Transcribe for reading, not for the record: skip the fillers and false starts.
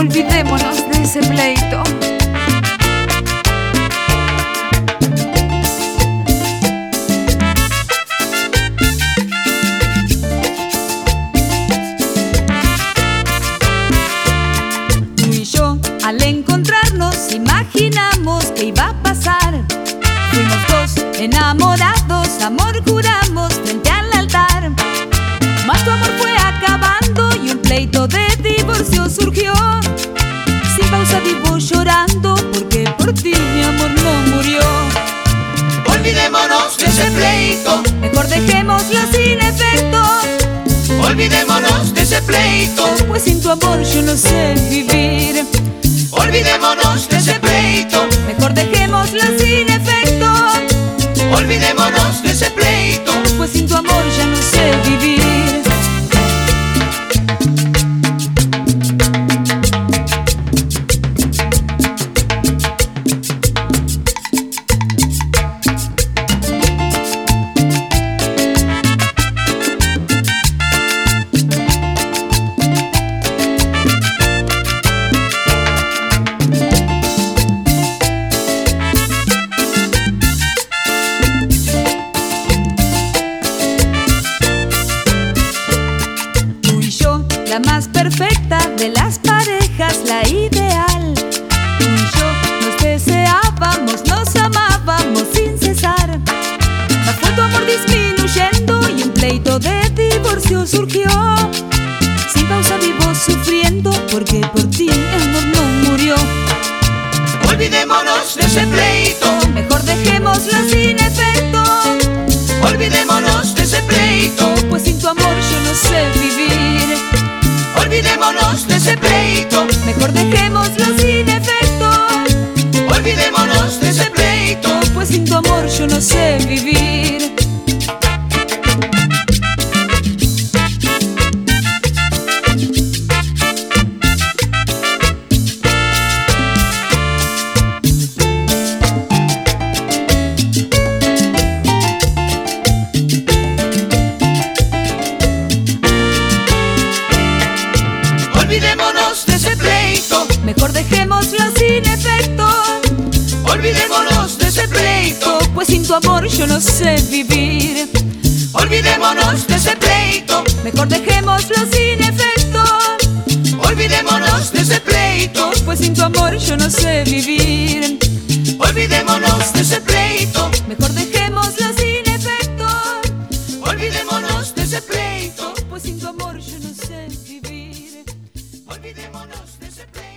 Olvidémonos de ese pleito. Tú y yo, al encontrarnos, imaginamos que iba a pasar. Fuimos dos enamorados, amor juramos frente al altar. Mas tu amor fue acabando y un pleito de divorcio surgió. Sin pausa vivo llorando porque por ti mi amor no murió. Olvidémonos de ese pleito, Mejor dejémoslo sin efecto, olvidémonos de ese pleito, pues sin tu amor yo no sé vivir. olvidémonos de ese pleito, Mejor dejémoslo sin efecto, olvidémonos de ese pleito, pues sin tu amor ya no sé vivir. La más perfecta de las parejas, la ideal. Tú y yo nos deseábamos, nos amábamos sin cesar. Mas fue tu amor disminuyendo y un pleito de divorcio surgió. Sin pausa vivo sufriendo porque por ti mi amor no murió. olvidémonos de ese pleito, Mejor dejémoslo sin efecto, olvidémonos de ese pleito, pues sin tu amor yo no sé vivir. olvidémonos de ese pleito, Mejor dejémoslo sin efecto, olvidémonos de ese pleito, pues sin tu amor yo no sé vivir. olvidémonos de ese pleito, Mejor dejémoslo sin efecto, olvidémonos de ese pleito, pues sin tu amor yo no sé vivir. olvidémonos de ese pleito, Mejor dejémoslo sin efecto, olvidémonos de ese pleito, pues sin tu amor yo no sé vivir. olvidémonos de ese pleito, Mejor dejémoslo sin efecto, olvidémonos de ese pleito, pues sin tu amor yo no sé vivir. olvidémonos de ese pleito.